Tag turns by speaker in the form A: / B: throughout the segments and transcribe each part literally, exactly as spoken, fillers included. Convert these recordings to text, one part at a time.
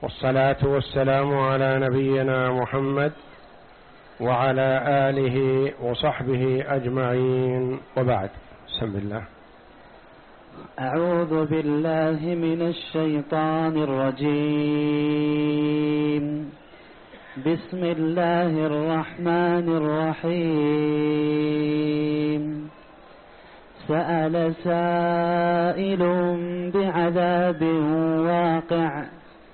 A: والصلاة والسلام على نبينا محمد وعلى آله وصحبه أجمعين، وبعد. بسم الله.
B: أعوذ بالله من الشيطان الرجيم. بسم الله الرحمن الرحيم. سأل سائل بعذاب واقع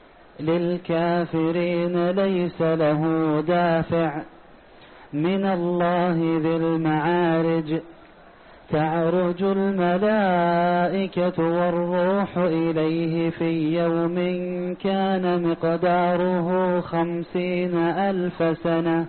B: للكافرين ليس له دافع من الله ذي المعارج. تعرج الملائكة والروح إليه في يوم كان مقداره خمسين ألف سنة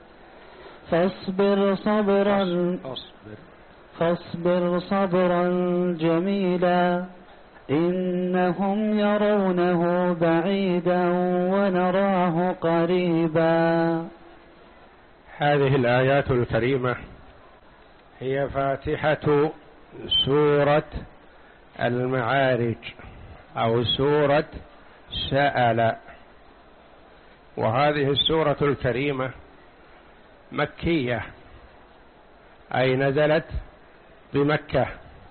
B: فاصبر صبرا فاصبر صبرا جميلا إنهم يرونه بعيدا ونراه قريبا.
A: هذه الآيات الكريمة هي فاتحة سورة المعارج أو سورة سأل، وهذه السورة الكريمة مكية، أي نزلت بمكة،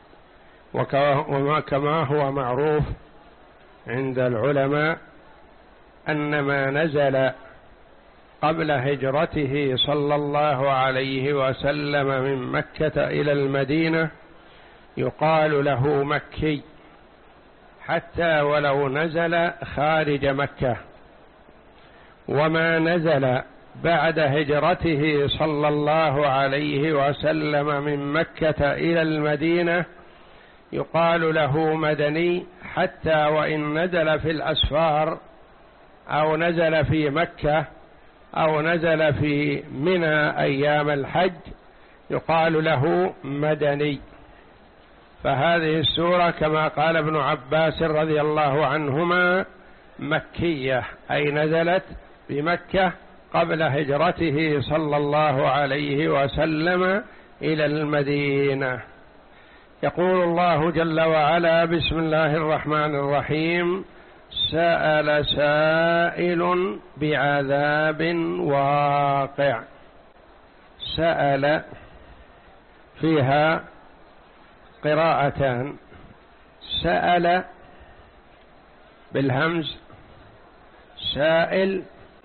A: وكما هو معروف عند العلماء أن ما نزل قبل هجرته صلى الله عليه وسلم من مكة إلى المدينة يقال له مكي، حتى ولو نزل خارج مكة. وما نزل بعد هجرته صلى الله عليه وسلم من مكة إلى المدينة يقال له مدني، حتى وإن نزل في الأسفار أو نزل في مكة أو نزل في منى أيام الحج يقال له مدني. فهذه السورة كما قال ابن عباس رضي الله عنهما مكية، أي نزلت بمكة قبل هجرته صلى الله عليه وسلم إلى المدينة. يقول الله جل وعلا: بسم الله الرحمن الرحيم. سأل سائل بعذاب واقع. سأل فيها قراءتان: سأل بالهمز سائل،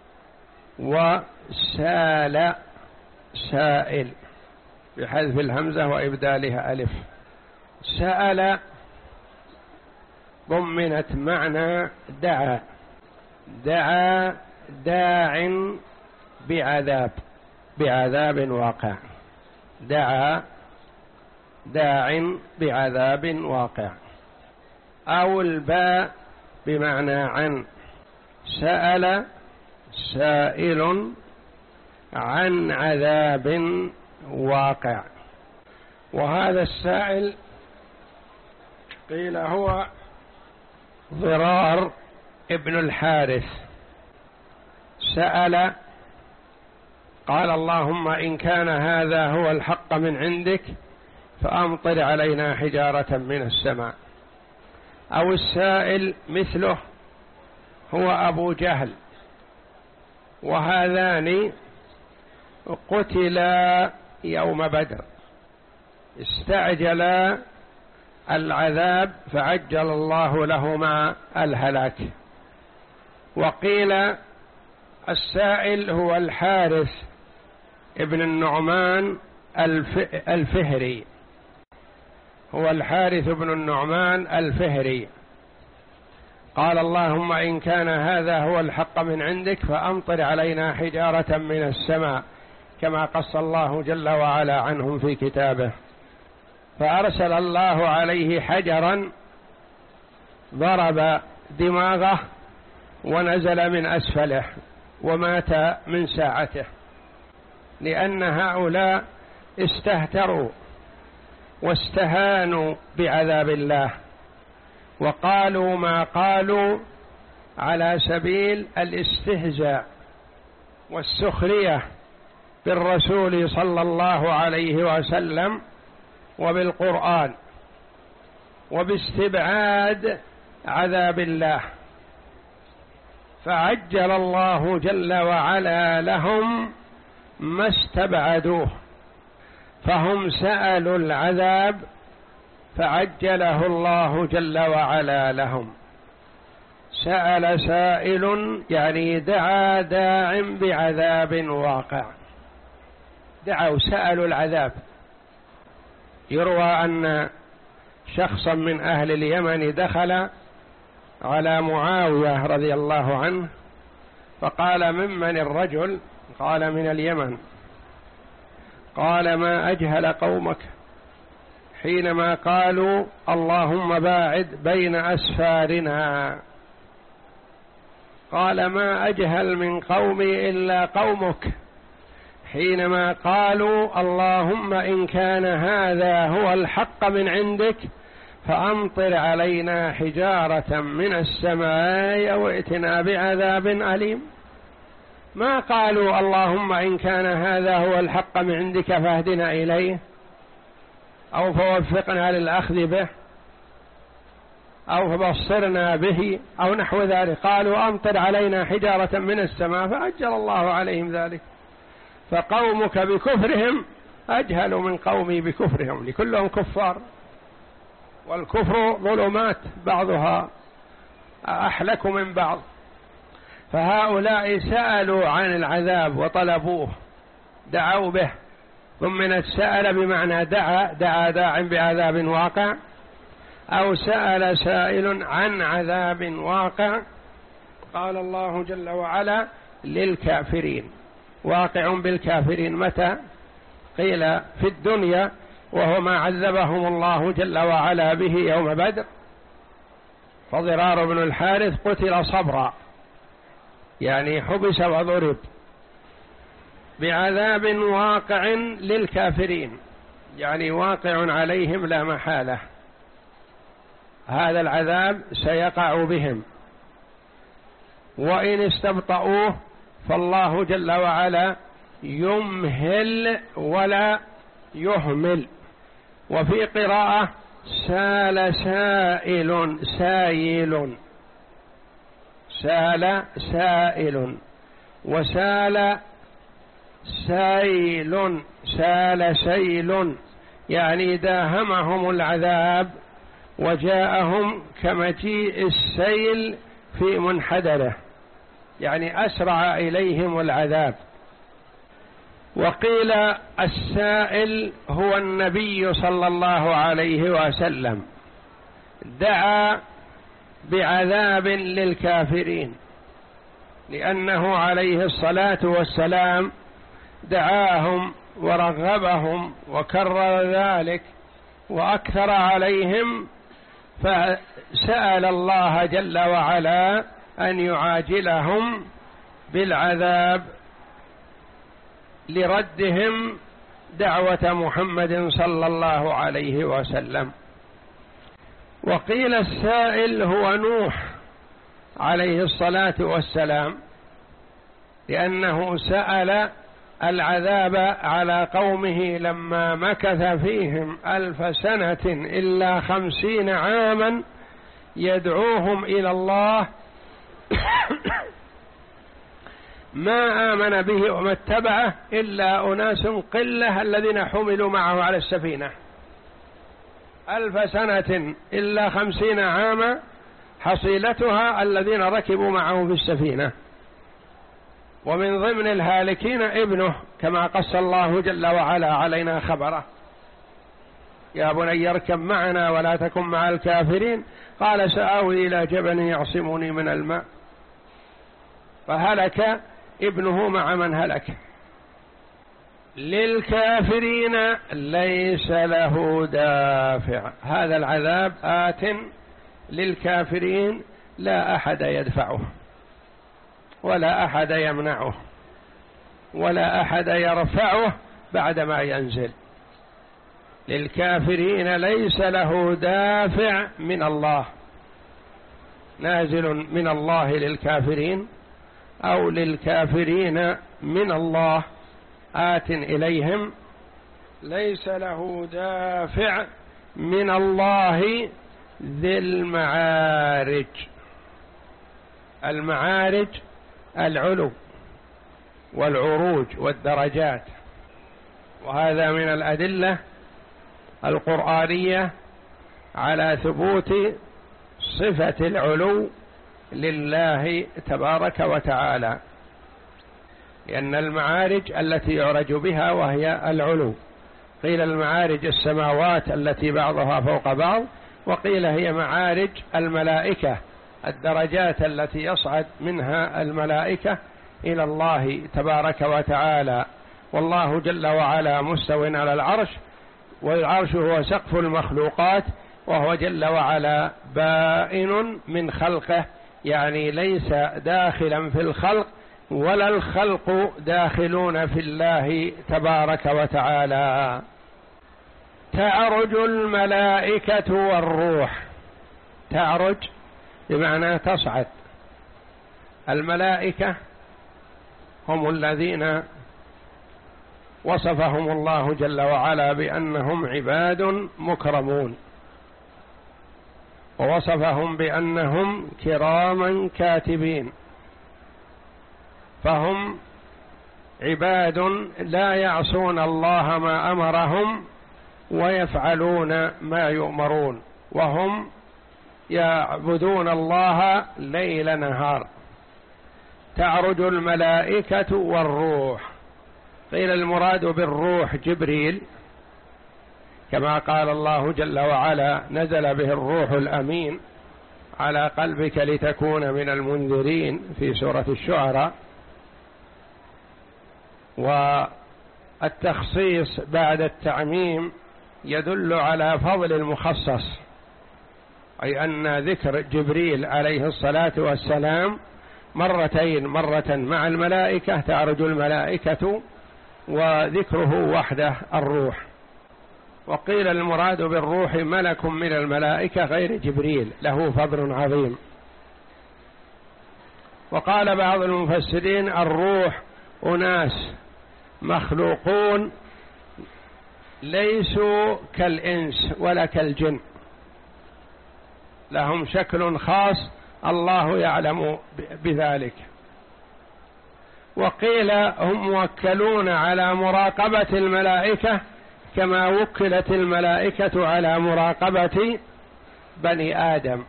A: وسال سائل بحذف الهمزة وإبدالها ألف. سأل ضمنت معنى دعا، دعا داع بعذاب بعذاب واقع، دعا داع بعذاب واقع. أو الباء بمعنى عن. سأل سائل عن عذاب واقع. وهذا السائل قيل هو ضرار ابن الحارث. سأل قال: اللهم إن كان هذا هو الحق من عندك فأمطر علينا حجارة من السماء. أو السائل مثله هو أبو جهل، وهذان قتلا يوم بدر، استعجلا العذاب فعجل الله لهما الهلاك. وقيل السائل هو الحارث ابن النعمان الفهري، هو الحارث بن النعمان الفهري. قال: اللهم إن كان هذا هو الحق من عندك فأمطر علينا حجارة من السماء، كما قص الله جل وعلا عنهم في كتابه. فأرسل الله عليه حجرا ضرب دماغه ونزل من أسفله ومات من ساعته، لأن هؤلاء استهتروا واستهانوا بعذاب الله، وقالوا ما قالوا على سبيل الاستهزاء والسخرية بالرسول صلى الله عليه وسلم وبالقرآن وباستبعاد عذاب الله. فعجل الله جل وعلا لهم ما استبعدوه، فهم سألوا العذاب فعجله الله جل وعلا لهم. سأل سائل يعني دعا داع بعذاب واقع، دعوا سألوا العذاب. يروى أن شخصا من أهل اليمن دخل على معاوية رضي الله عنه فقال: ممن الرجل؟ قال: من اليمن. قال: ما أجهل قومك حينما قالوا اللهم باعد بين أسفارنا. قال: ما أجهل من قومي إلا قومك حينما قالوا اللهم إن كان هذا هو الحق من عندك فأمطر علينا حجارة من السماء أو ائتنا بعذاب أليم. ما قالوا اللهم إن كان هذا هو الحق من عندك فاهدنا إليه أو فوفقنا للأخذ به أو فبصرنا به أو نحو ذلك. قالوا أمطر علينا حجارة من السماء فأجل الله عليهم ذلك. فقومك بكفرهم أجهل من قومي بكفرهم، لكلهم كفار، والكفر ظلمات بعضها أحلك من بعض. فهؤلاء سألوا عن العذاب وطلبوه، دعوا به. ثم من السأل بمعنى دعا، دعا داع بعذاب واقع، أو سأل سائل عن عذاب واقع. قال الله جل وعلا للكافرين، واقع بالكافرين متى؟ قيل في الدنيا، وهو ما عذبهم الله جل وعلا به يوم بدر. فضرار بن الحارث قتل صبرا، يعني حبس وضرب، بعذاب واقع للكافرين، يعني واقع عليهم لا محالة. هذا العذاب سيقع بهم، وإن استبطؤوه فالله جل وعلا يمهل ولا يهمل. وفي قراءة سال سائل سايل، سال سائل وسال سيل، سال سيل يعني داهمهم العذاب وجاءهم كمجيء السيل في منحدره، يعني أسرع إليهم العذاب. وقيل السائل هو النبي صلى الله عليه وسلم، دعا بعذاب للكافرين، لأنه عليه الصلاة والسلام دعاهم ورغبهم وكرر ذلك وأكثر عليهم، فسأل الله جل وعلا أن يعاجلهم بالعذاب لردهم دعوة محمد صلى الله عليه وسلم. وقيل السائل هو نوح عليه الصلاة والسلام، لأنه سأل العذاب على قومه لما مكث فيهم ألف سنة إلا خمسين عاما يدعوهم إلى الله ما آمن به وما اتبعه إلا أناس قلة الذين حملوا معه على السفينة. ألف سنة إلا خمسين عاما حصيلتها الذين ركبوا معه في السفينة، ومن ضمن الهالكين ابنه كما قص الله جل وعلا علينا خبره: يا بني اركب معنا ولا تكن مع الكافرين، قال سآوي إلى جبل يعصمني من الماء، فهلك ابنه مع من هلك. للكافرين ليس له دافع، هذا العذاب آت للكافرين لا أحد يدفعه ولا أحد يمنعه ولا أحد يرفعه بعدما ينزل. للكافرين ليس له دافع من الله، نازل من الله للكافرين أو للكافرين من الله آت إليهم، ليس له دافع من الله ذي المعارج. المعارج العلو والعروج والدرجات، وهذا من الأدلة القرآنية على ثبوت صفة العلو لله تبارك وتعالى، لأن المعارج التي يعرج بها وهي العلو، قيل المعارج السماوات التي بعضها فوق بعض، وقيل هي معارج الملائكة الدرجات التي يصعد منها الملائكة إلى الله تبارك وتعالى. والله جل وعلا مستو على العرش، والعرش هو سقف المخلوقات، وهو جل وعلا بائن من خلقه، يعني ليس داخلا في الخلق ولا الخلق داخلون في الله تبارك وتعالى. تعرج الملائكة والروح، تعرج بمعنى تصعد. الملائكة هم الذين وصفهم الله جل وعلا بأنهم عباد مكرمون، ووصفهم بأنهم كراما كاتبين، فهم عباد لا يعصون الله ما أمرهم ويفعلون ما يؤمرون، وهم يعبدون الله ليل نهار. تعرج الملائكة والروح، قيل المراد بالروح جبريل، كما قال الله جل وعلا نزل به الروح الأمين على قلبك لتكون من المنذرين في سورة الشعراء. والتخصيص بعد التعميم يدل على فضل المخصص، أي أن ذكر جبريل عليه الصلاة والسلام مرتين، مرة مع الملائكة تعرج الملائكة، وذكره وحده الروح. وقيل المراد بالروح ملك من الملائكة غير جبريل له فضل عظيم. وقال بعض المفسرين الروح أناس مخلوقون ليسوا كالإنس ولا كالجن، لهم شكل خاص الله يعلم بذلك. وقيل هم موكلون على مراقبة الملائكة كما وكلت الملائكة على مراقبة بني آدم،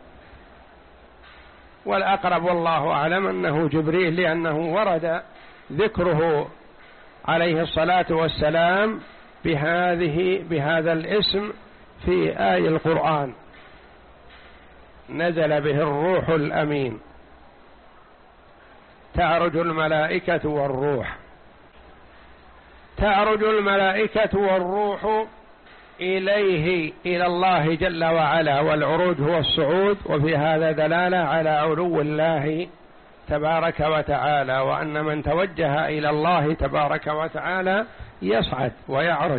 A: والأقرب والله أعلم أنه جبريل، لأنه ورد ذكره عليه الصلاة والسلام بهذه بهذا الاسم في آية القرآن، نزل به الروح الأمين. تعرج الملائكة والروح، تعرج الملائكة والروح إليه إلى الله جل وعلا، والعروج هو الصعود، وفي هذا دلالة على علو الله تبارك وتعالى، وأن من توجه إلى الله تبارك وتعالى يصعد ويعرج.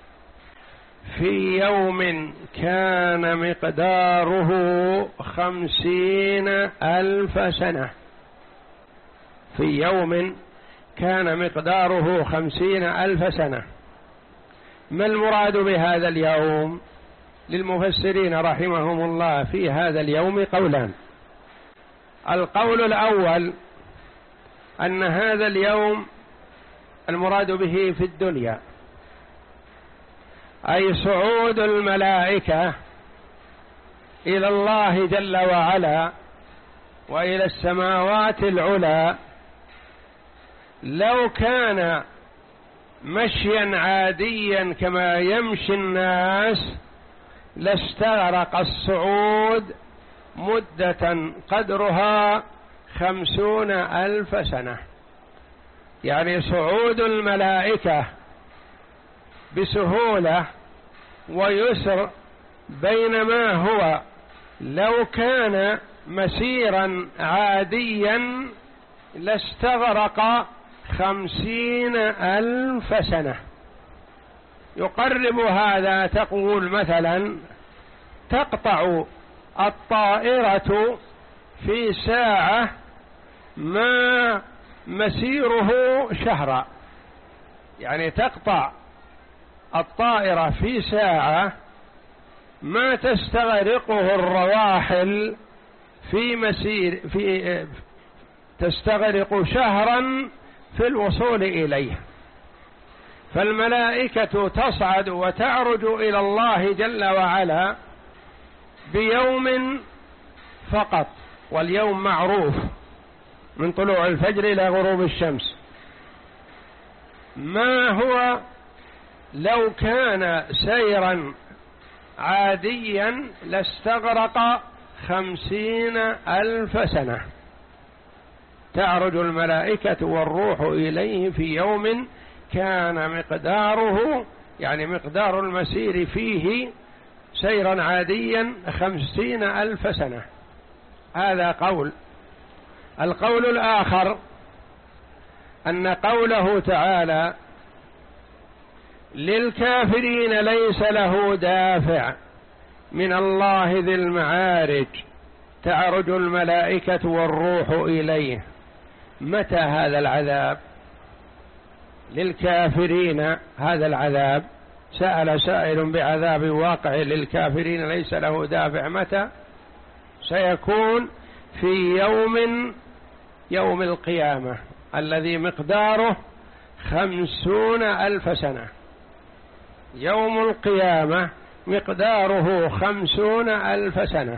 A: في يوم كان مقداره خمسين ألف سنة، في يوم كان مقداره خمسين ألف سنة. ما المراد بهذا اليوم؟ للمفسرين رحمهم الله في هذا اليوم قولان. القول الأول أن هذا اليوم المراد به في الدنيا، أي صعود الملائكة إلى الله جل وعلا وإلى السماوات العلى. لو كان مشيا عاديا كما يمشي الناس لاستغرق الصعود مدة قدرها خمسون ألف سنة، يعني صعود الملائكة بسهولة ويسر، بينما هو لو كان مسيرا عاديا لاستغرق خمسين ألف سنة. يقرب هذا، تقول مثلا تقطع الطائرة في ساعة ما مسيره شهرا، يعني تقطع الطائرة في ساعة ما تستغرقه الرواحل في مسير في تستغرق شهرا في الوصول إليه. فالملائكة تصعد وتعرج إلى الله جل وعلا بيوم فقط، واليوم معروف من طلوع الفجر إلى غروب الشمس. ما هو لو كان سيرا عاديا لاستغرق خمسين ألف سنة. تعرج الملائكة والروح إليه في يوم كان مقداره، يعني مقدار المسير فيه سيرا عاديا خمسين ألف سنة. هذا قول. القول الآخر أن قوله تعالى للكافرين ليس له دافع من الله ذي المعارج تعرج الملائكة والروح إليه. متى هذا العذاب؟ للكافرين هذا العذاب، سأل سائل بعذاب واقع للكافرين ليس له دافع، متى؟ سيكون في يوم يوم القيامة الذي مقداره خمسون ألف سنة. يوم القيامة مقداره خمسون ألف سنة،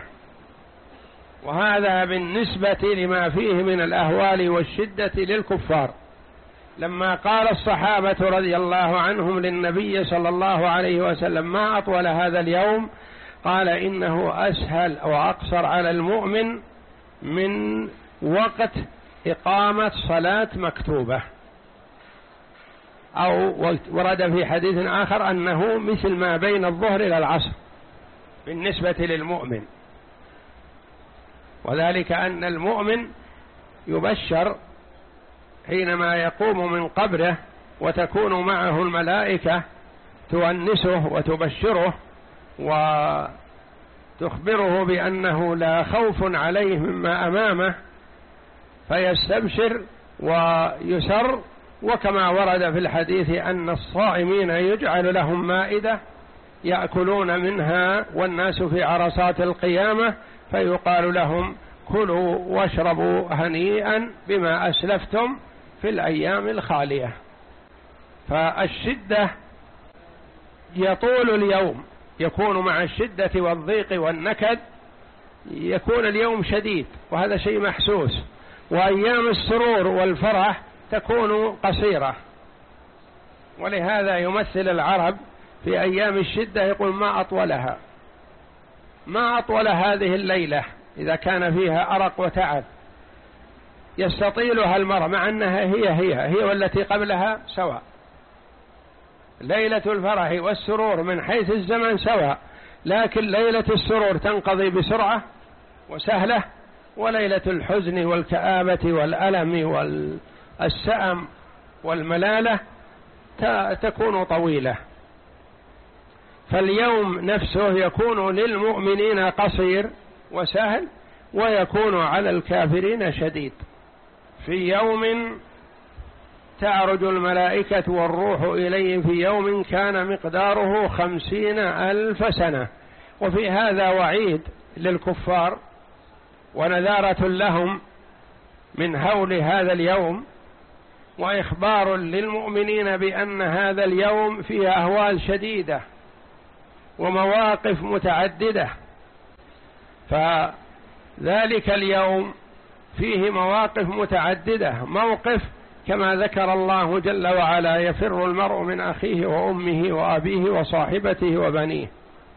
A: وهذا بالنسبة لما فيه من الأهوال والشدة للكفار. لما قال الصحابة رضي الله عنهم للنبي صلى الله عليه وسلم ما أطول هذا اليوم، قال إنه أسهل وأقصر على المؤمن من وقت إقامة صلاة مكتوبة، أو ورد في حديث آخر أنه مثل ما بين الظهر إلى العصر بالنسبة للمؤمن. وذلك أن المؤمن يبشر حينما يقوم من قبره وتكون معه الملائكة تؤنسه وتبشره وتخبره بأنه لا خوف عليه مما أمامه، فيستبشر ويسر. وكما ورد في الحديث أن الصائمين يجعل لهم مائدة يأكلون منها والناس في عرصات القيامة، فيقال لهم كلوا واشربوا هنيئا بما أسلفتم في الأيام الخالية. فالشدة يطول اليوم، يكون مع الشدة والضيق والنكد يكون اليوم شديد، وهذا شيء محسوس. وأيام السرور والفرح تكون قصيرة، ولهذا يمثل العرب في أيام الشدة يقول ما أطولها، ما أطول هذه الليلة إذا كان فيها أرق وتعب يستطيلها المرء، مع أنها هي هي هي والتي قبلها سواء. ليلة الفرح والسرور من حيث الزمن سواء، لكن ليلة السرور تنقضي بسرعة وسهلة، وليلة الحزن والكآبة والألم والسأم والملالة تكون طويلة. فاليوم نفسه يكون للمؤمنين قصير وسهل، ويكون على الكافرين شديد. في يوم تعرج الملائكة والروح إليه في يوم كان مقداره خمسين ألف سنة. وفي هذا وعيد للكفار ونذارة لهم من هول هذا اليوم، وإخبار للمؤمنين بأن هذا اليوم فيه أهوال شديدة ومواقف متعددة. فذلك اليوم فيه مواقف متعددة. موقف كما ذكر الله جل وعلا يفر المرء من أخيه وأمه وأبيه وصاحبته وبنيه.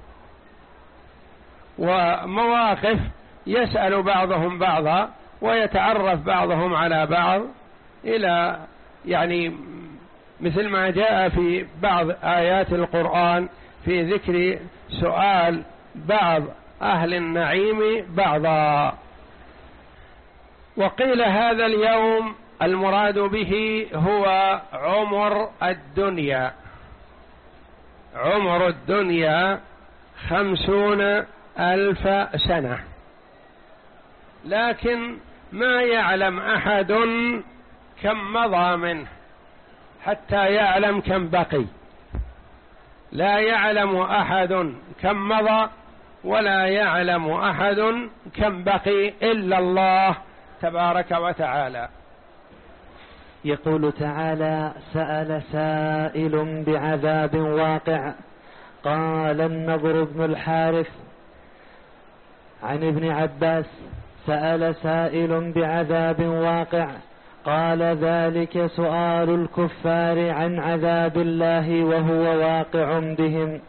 A: ومواقف يسأل بعضهم بعضا ويتعرف بعضهم على بعض، إلى يعني مثل ما جاء في بعض آيات القرآن في ذكر سؤال بعض أهل النعيم بعضا. وقيل هذا اليوم المراد به هو عمر الدنيا. عمر الدنيا خمسون ألف سنة، لكن ما يعلم أحد كم مضى منه حتى يعلم كم بقي. لا يعلم أحد كم مضى ولا يعلم أحد كم بقي إلا الله تبارك وتعالى.
B: يقول تعالى: سأل سائل بعذاب واقع. قال النضر بن الحارث عن ابن عباس: سأل سائل بعذاب واقع. قال: ذلك سؤال الكفار عن عذاب الله وهو واقع بهم.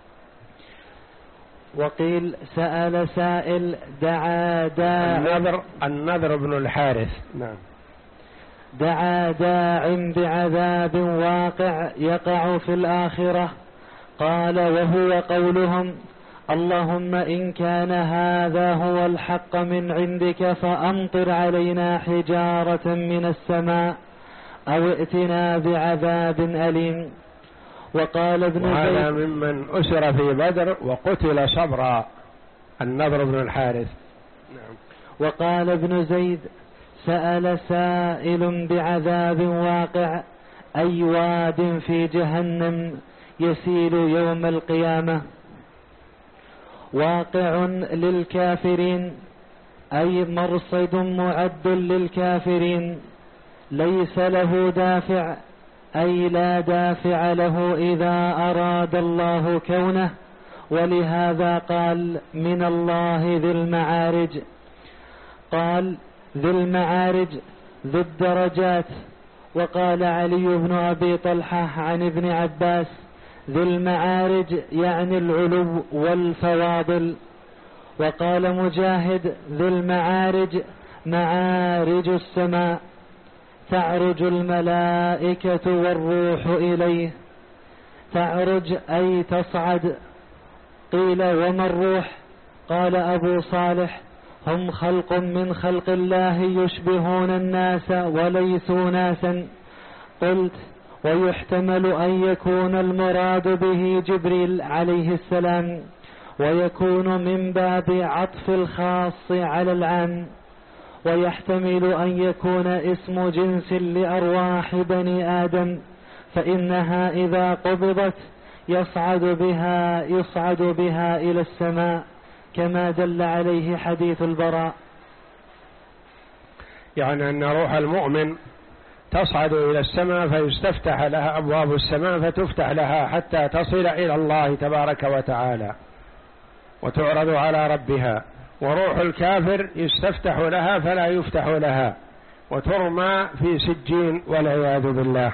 B: وقيل: سأل سائل دعا داع
A: النذر, النذر بن الحارث نعم
B: دعا داع بعذاب واقع يقع في الآخرة. قال: وهو قولهم: اللهم إن كان هذا هو الحق من عندك فأمطر علينا حجارة من السماء أو ائتنا بعذاب أليم. وقال ابن زيد:
A: وهذا ممن أسر في بدر وقتل صبرا، النضر بن الحارث.
B: نعم. وقال ابن زيد: سأل سائل بعذاب واقع، أي واد في جهنم يسيل يوم القيامة. واقع للكافرين، أي مرصد معد للكافرين، ليس له دافع، أي لا دافع له إذا أراد الله كونه. ولهذا قال: من الله ذي المعارج. قال: ذي المعارج ذو الدرجات. وقال علي بن أبي طلحة عن ابن عباس: ذي المعارج يعني العلو والفواضل. وقال مجاهد: ذي المعارج معارج السماء، تعرج الملائكة والروح إليه. تعرج أي تصعد. قيل: وما الروح؟ قال أبو صالح: هم خلق من خلق الله يشبهون الناس وليسوا ناسا. قلت: ويحتمل أن يكون المراد به جبريل عليه السلام، ويكون من باب عطف الخاص على العام، ويحتمل أن يكون اسم جنس لأرواح بني آدم، فإنها إذا قبضت يصعد بها يصعد بها إلى السماء، كما دل عليه حديث البراء.
A: يعني أن روح المؤمن تصعد إلى السماء فيستفتح لها أبواب السماء فتفتح لها حتى تصل إلى الله تبارك وتعالى وتعرض على ربها. وروح الكافر يستفتح لها فلا يفتح لها وترمى في سجين والعياذ بالله.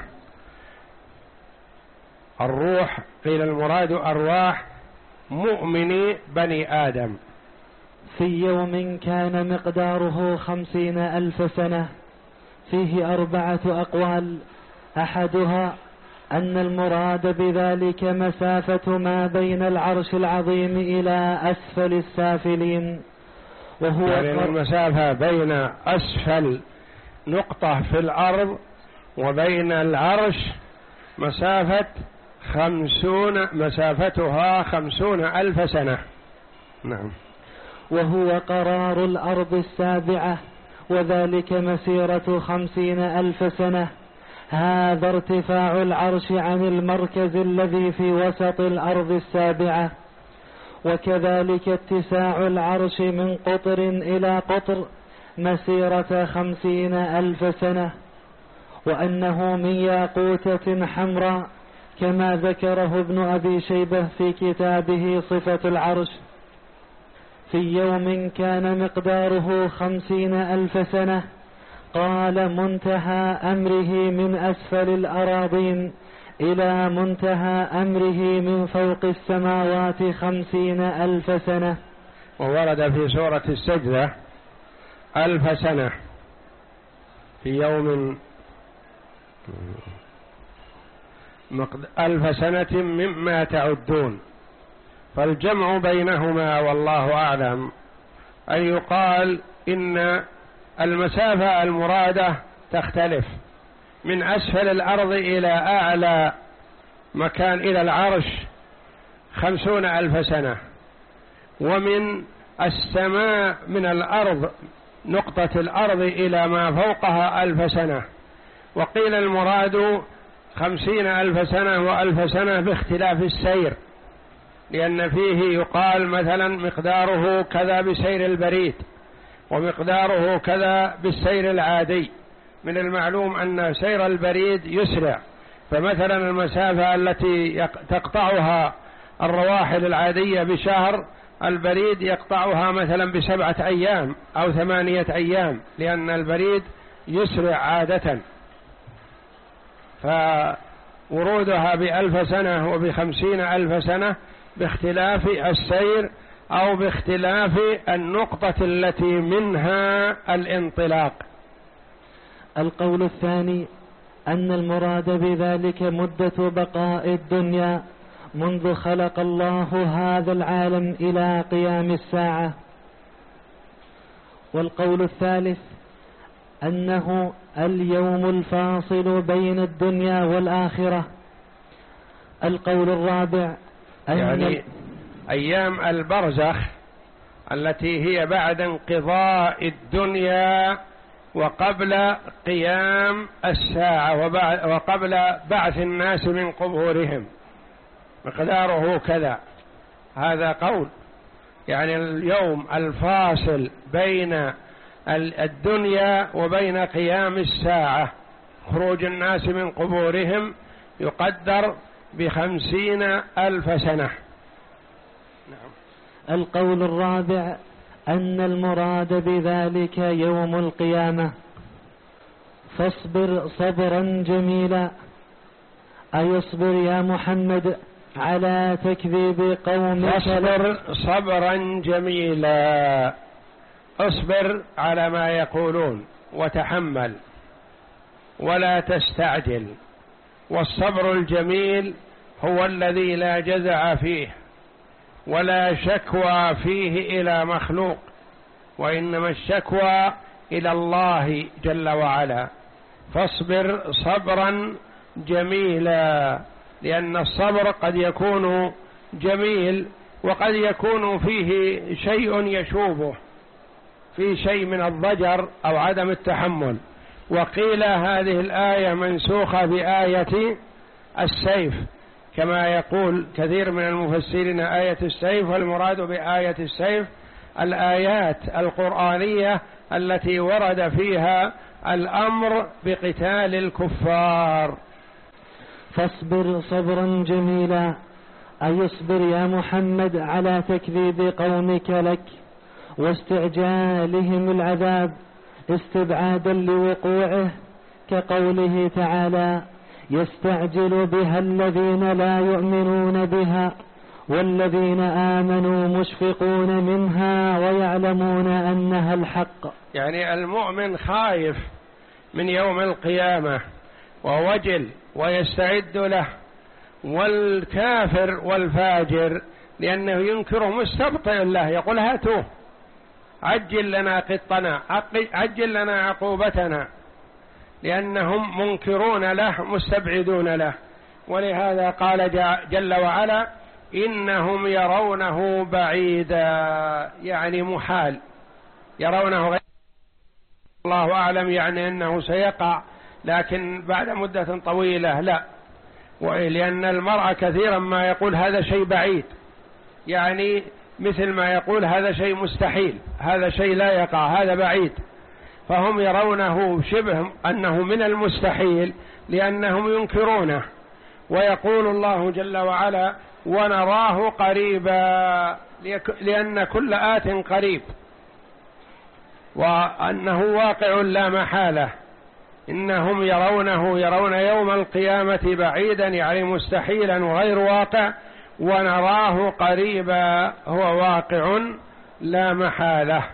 A: الروح قيل المراد أرواح مؤمني بني آدم.
B: في يوم كان مقداره خمسين ألف سنة. فيه أربعة أقوال. أحدها أن المراد بذلك مسافة ما بين العرش العظيم إلى أسفل السافلين، وهو
A: يعني المسافة بين أسفل نقطة في الأرض وبين العرش مسافة خمسون مسافتها خمسون ألف سنة. نعم.
B: وهو قرار الأرض السابعة، وذلك مسيرة خمسين ألف سنة. هذا ارتفاع العرش عن المركز الذي في وسط الأرض السابعة. وكذلك اتساع العرش من قطر إلى قطر مسيرة خمسين ألف سنة. وأنه من ياقوتة حمراء، كما ذكره ابن أبي شيبة في كتابه صفة العرش. في يوم كان مقداره خمسين ألف سنة. قال: منتهى أمره من أسفل الأراضين إلى منتهى أمره من فوق السماوات خمسين ألف سنة.
A: وورد في سورة السجدة ألف سنة في يوم ألف سنة مما تعدون، فالجمع بينهما والله أعلم أن يقال إن المسافة المرادة تختلف من أسفل الأرض إلى أعلى مكان إلى العرش خمسون ألف سنة، ومن السماء من الأرض نقطة الأرض إلى ما فوقها ألف سنة. وقيل المراد خمسين ألف سنة وألف سنة باختلاف السير، لأن فيه يقال مثلا مقداره كذا بسير البريد، ومقداره كذا بالسير العادي. من المعلوم أن سير البريد يسرع، فمثلا المسافة التي تقطعها الرواحل العادية بشهر، البريد يقطعها مثلا بسبعة أيام أو ثمانية أيام، لأن البريد يسرع عادة. فورودها بألف سنة وبخمسين ألف سنة باختلاف السير أو باختلاف النقطة التي منها الانطلاق.
B: القول الثاني أن المراد بذلك مدة بقاء الدنيا منذ خلق الله هذا العالم إلى قيام الساعة. والقول الثالث أنه اليوم الفاصل بين الدنيا والآخرة. القول الرابع أن
A: يعني أيام البرزخ التي هي بعد انقضاء الدنيا وقبل قيام الساعة وقبل بعث الناس من قبورهم، مقداره كذا. هذا قول، يعني اليوم الفاصل بين الدنيا وبين قيام الساعة، خروج الناس من قبورهم، يقدر بخمسين ألف سنة.
B: نعم. القول الرابع أن المراد بذلك يوم القيامة. فاصبر صبرا جميلا، أيصبر يا محمد على تكذيب قومك.
A: فاصبر صبرا جميلا، اصبر على ما يقولون وتحمل ولا تستعجل. والصبر الجميل هو الذي لا جزع فيه ولا شكوى فيه إلى مخلوق، وإنما الشكوى إلى الله جل وعلا. فاصبر صبرا جميلا، لأن الصبر قد يكون جميل وقد يكون فيه شيء يشوبه، في شيء من الضجر أو عدم التحمل. وقيل هذه الآية منسوخة بآية السيف، كما يقول كثير من المفسرين آية السيف، والمراد بآية السيف الآيات القرآنية التي ورد فيها الأمر بقتال الكفار.
B: فاصبر صبرا جميلا، أي اصبر يا محمد على تكذيب قومك لك واستعجالهم العذاب استبعادا لوقوعه، كقوله تعالى: يستعجل بها الذين لا يؤمنون بها والذين آمنوا مشفقون منها ويعلمون أنها الحق.
A: يعني المؤمن خايف من يوم القيامة ووجل ويستعد له، والكافر والفاجر لأنه ينكره مستبطئ له، يقول هاتوه عجل لنا قطنا، عجل لنا عقوبتنا، لأنهم منكرون له مستبعدون له. ولهذا قال جل وعلا: إنهم يرونه بعيدا، يعني محال، يرونه غير، الله أعلم، يعني أنه سيقع لكن بعد مدة طويلة لا. ولأن المرء كثيرا ما يقول هذا شيء بعيد، يعني مثل ما يقول هذا شيء مستحيل، هذا شيء لا يقع، هذا بعيد. فهم يرونه شبه أنه من المستحيل لأنهم ينكرونه. ويقول الله جل وعلا: ونراه قريبا، لأن كل آت قريب، وأنه واقع لا محالة. إنهم يرونه، يرون يوم القيامة بعيدا، يعني مستحيلا وغير واقع، ونراه قريبا، هو واقع لا محالة.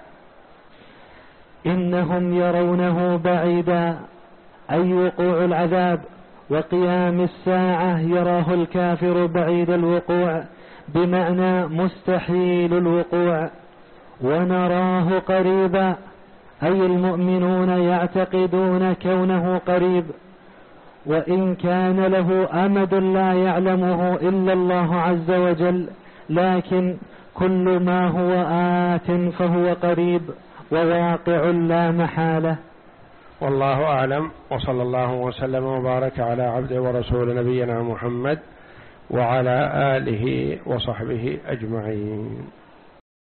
B: إنهم يرونه بعيدا، أي وقوع العذاب وقيام الساعة يراه الكافر بعيد الوقوع، بمعنى مستحيل الوقوع. ونراه قريبا، أي المؤمنون يعتقدون كونه قريب، وإن كان له أمد لا يعلمه إلا الله عز وجل، لكن كل ما هو آت فهو قريب وواقع لا محالة.
A: والله أعلم، وصلى الله وسلم وبارك على عبده ورسول نبينا محمد وعلى آله وصحبه أجمعين.